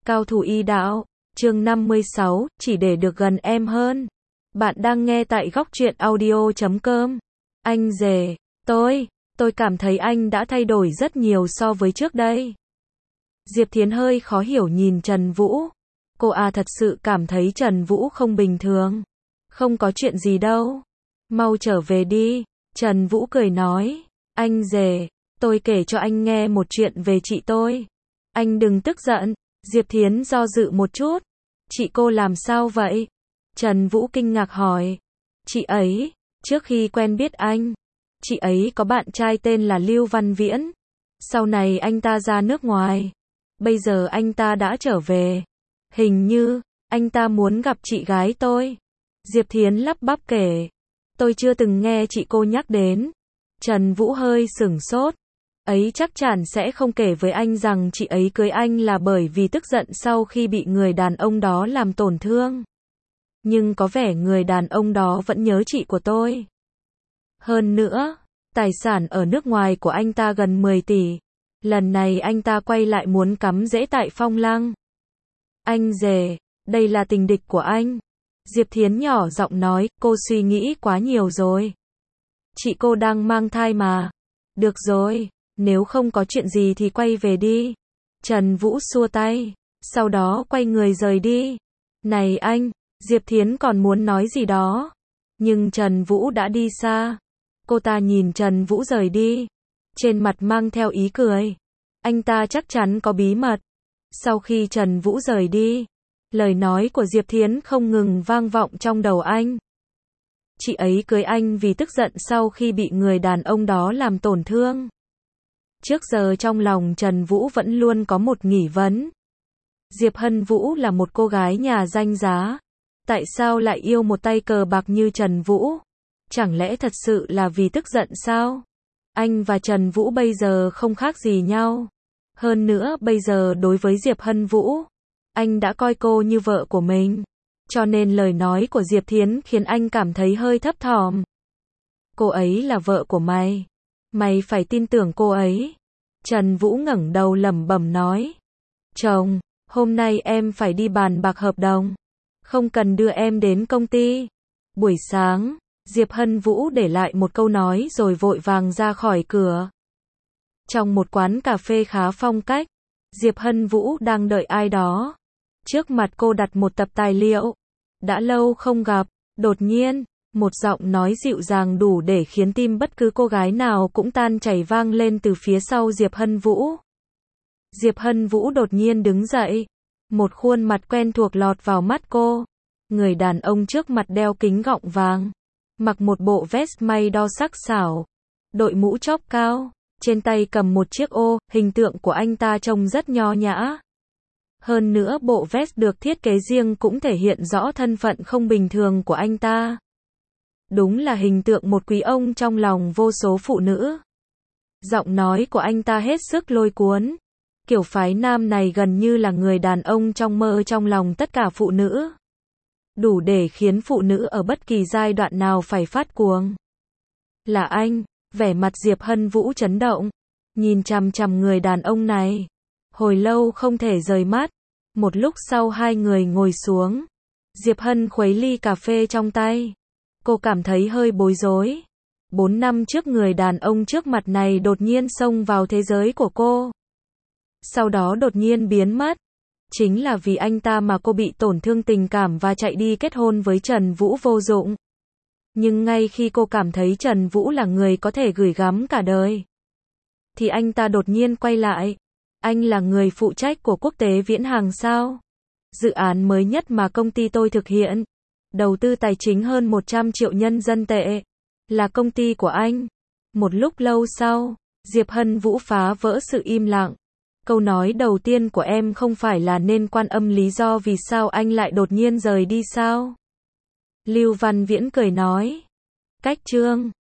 Cao thủ y đạo, chương 56, chỉ để được gần em hơn. Bạn đang nghe tại góc truyện audio.com. Anh rể, tôi cảm thấy anh đã thay đổi rất nhiều so với trước đây. Diệp Thiến hơi khó hiểu nhìn Trần Vũ. Cô thật sự cảm thấy Trần Vũ không bình thường. Không có chuyện gì đâu. Mau trở về đi. Trần Vũ cười nói. Anh rể, tôi kể cho anh nghe một chuyện về chị tôi. Anh đừng tức giận. Diệp Thiến do dự một chút. Chị cô làm sao vậy? Trần Vũ kinh ngạc hỏi. Chị ấy, trước khi quen biết anh, chị ấy có bạn trai tên là Lưu Văn Viễn. Sau này anh ta ra nước ngoài. Bây giờ anh ta đã trở về. Hình như, anh ta muốn gặp chị gái tôi. Diệp Thiến lắp bắp kể. Tôi chưa từng nghe chị cô nhắc đến. Trần Vũ hơi sửng sốt. Ấy chắc chắn sẽ không kể với anh rằng chị ấy cưới anh là bởi vì tức giận sau khi bị người đàn ông đó làm tổn thương. Nhưng có vẻ người đàn ông đó vẫn nhớ chị của tôi. Hơn nữa, tài sản ở nước ngoài của anh ta gần 10 tỷ. Lần này anh ta quay lại muốn cắm rễ tại Phong Lăng. Anh rể, đây là tình địch của anh. Diệp Thiến nhỏ giọng nói, cô suy nghĩ quá nhiều rồi. Chị cô đang mang thai mà. Được rồi, nếu không có chuyện gì thì quay về đi. Trần Vũ xua tay, sau đó quay người rời đi. Này anh, Diệp Thiến còn muốn nói gì đó. Nhưng Trần Vũ đã đi xa. Cô ta nhìn Trần Vũ rời đi. Trên mặt mang theo ý cười. Anh ta chắc chắn có bí mật. Sau khi Trần Vũ rời đi, lời nói của Diệp Thiến không ngừng vang vọng trong đầu anh. Chị ấy cưới anh vì tức giận sau khi bị người đàn ông đó làm tổn thương. Trước giờ trong lòng Trần Vũ vẫn luôn có một nghi vấn. Diệp Hân Vũ là một cô gái nhà danh giá. Tại sao lại yêu một tay cờ bạc như Trần Vũ? Chẳng lẽ thật sự là vì tức giận sao? Anh và Trần Vũ bây giờ không khác gì nhau. Hơn nữa bây giờ đối với Diệp Hân Vũ, anh đã coi cô như vợ của mình. Cho nên lời nói của Diệp Thiến khiến anh cảm thấy hơi thấp thỏm. Cô ấy là vợ của mày. Mày phải tin tưởng cô ấy. Trần Vũ ngẩng đầu lẩm bẩm nói. Chồng, hôm nay em phải đi bàn bạc hợp đồng. Không cần đưa em đến công ty. Buổi sáng, Diệp Hân Vũ để lại một câu nói rồi vội vàng ra khỏi cửa. Trong một quán cà phê khá phong cách, Diệp Hân Vũ đang đợi ai đó. Trước mặt cô đặt một tập tài liệu. Đã lâu không gặp, đột nhiên, một giọng nói dịu dàng đủ để khiến tim bất cứ cô gái nào cũng tan chảy vang lên từ phía sau Diệp Hân Vũ. Diệp Hân Vũ đột nhiên đứng dậy. Một khuôn mặt quen thuộc lọt vào mắt cô. Người đàn ông trước mặt đeo kính gọng vàng. Mặc một bộ vest may đo sắc sảo. Đội mũ chóp cao. Trên tay cầm một chiếc ô, hình tượng của anh ta trông rất nho nhã. Hơn nữa bộ vest được thiết kế riêng cũng thể hiện rõ thân phận không bình thường của anh ta. Đúng là hình tượng một quý ông trong lòng vô số phụ nữ. Giọng nói của anh ta hết sức lôi cuốn. Kiểu phái nam này gần như là người đàn ông trong mơ trong lòng tất cả phụ nữ. Đủ để khiến phụ nữ ở bất kỳ giai đoạn nào phải phát cuồng. Là anh, vẻ mặt Diệp Hân Vũ chấn động. Nhìn chằm chằm người đàn ông này. Hồi lâu không thể rời mắt. Một lúc sau hai người ngồi xuống. Diệp Hân khuấy ly cà phê trong tay. Cô cảm thấy hơi bối rối. 4 năm trước người đàn ông trước mặt này đột nhiên xông vào thế giới của cô. Sau đó đột nhiên biến mất. Chính là vì anh ta mà cô bị tổn thương tình cảm và chạy đi kết hôn với Trần Vũ vô dụng. Nhưng ngay khi cô cảm thấy Trần Vũ là người có thể gửi gắm cả đời, thì anh ta đột nhiên quay lại. Anh là người phụ trách của Quốc tế Viễn Hàng sao? Dự án mới nhất mà công ty tôi thực hiện. Đầu tư tài chính hơn 100 triệu nhân dân tệ. Là công ty của anh. Một lúc lâu sau, Diệp Hân Vũ phá vỡ sự im lặng. Câu nói đầu tiên của em không phải là nên quan âm lý do vì sao anh lại đột nhiên rời đi sao? Lưu Văn Viễn cười nói. Cách chương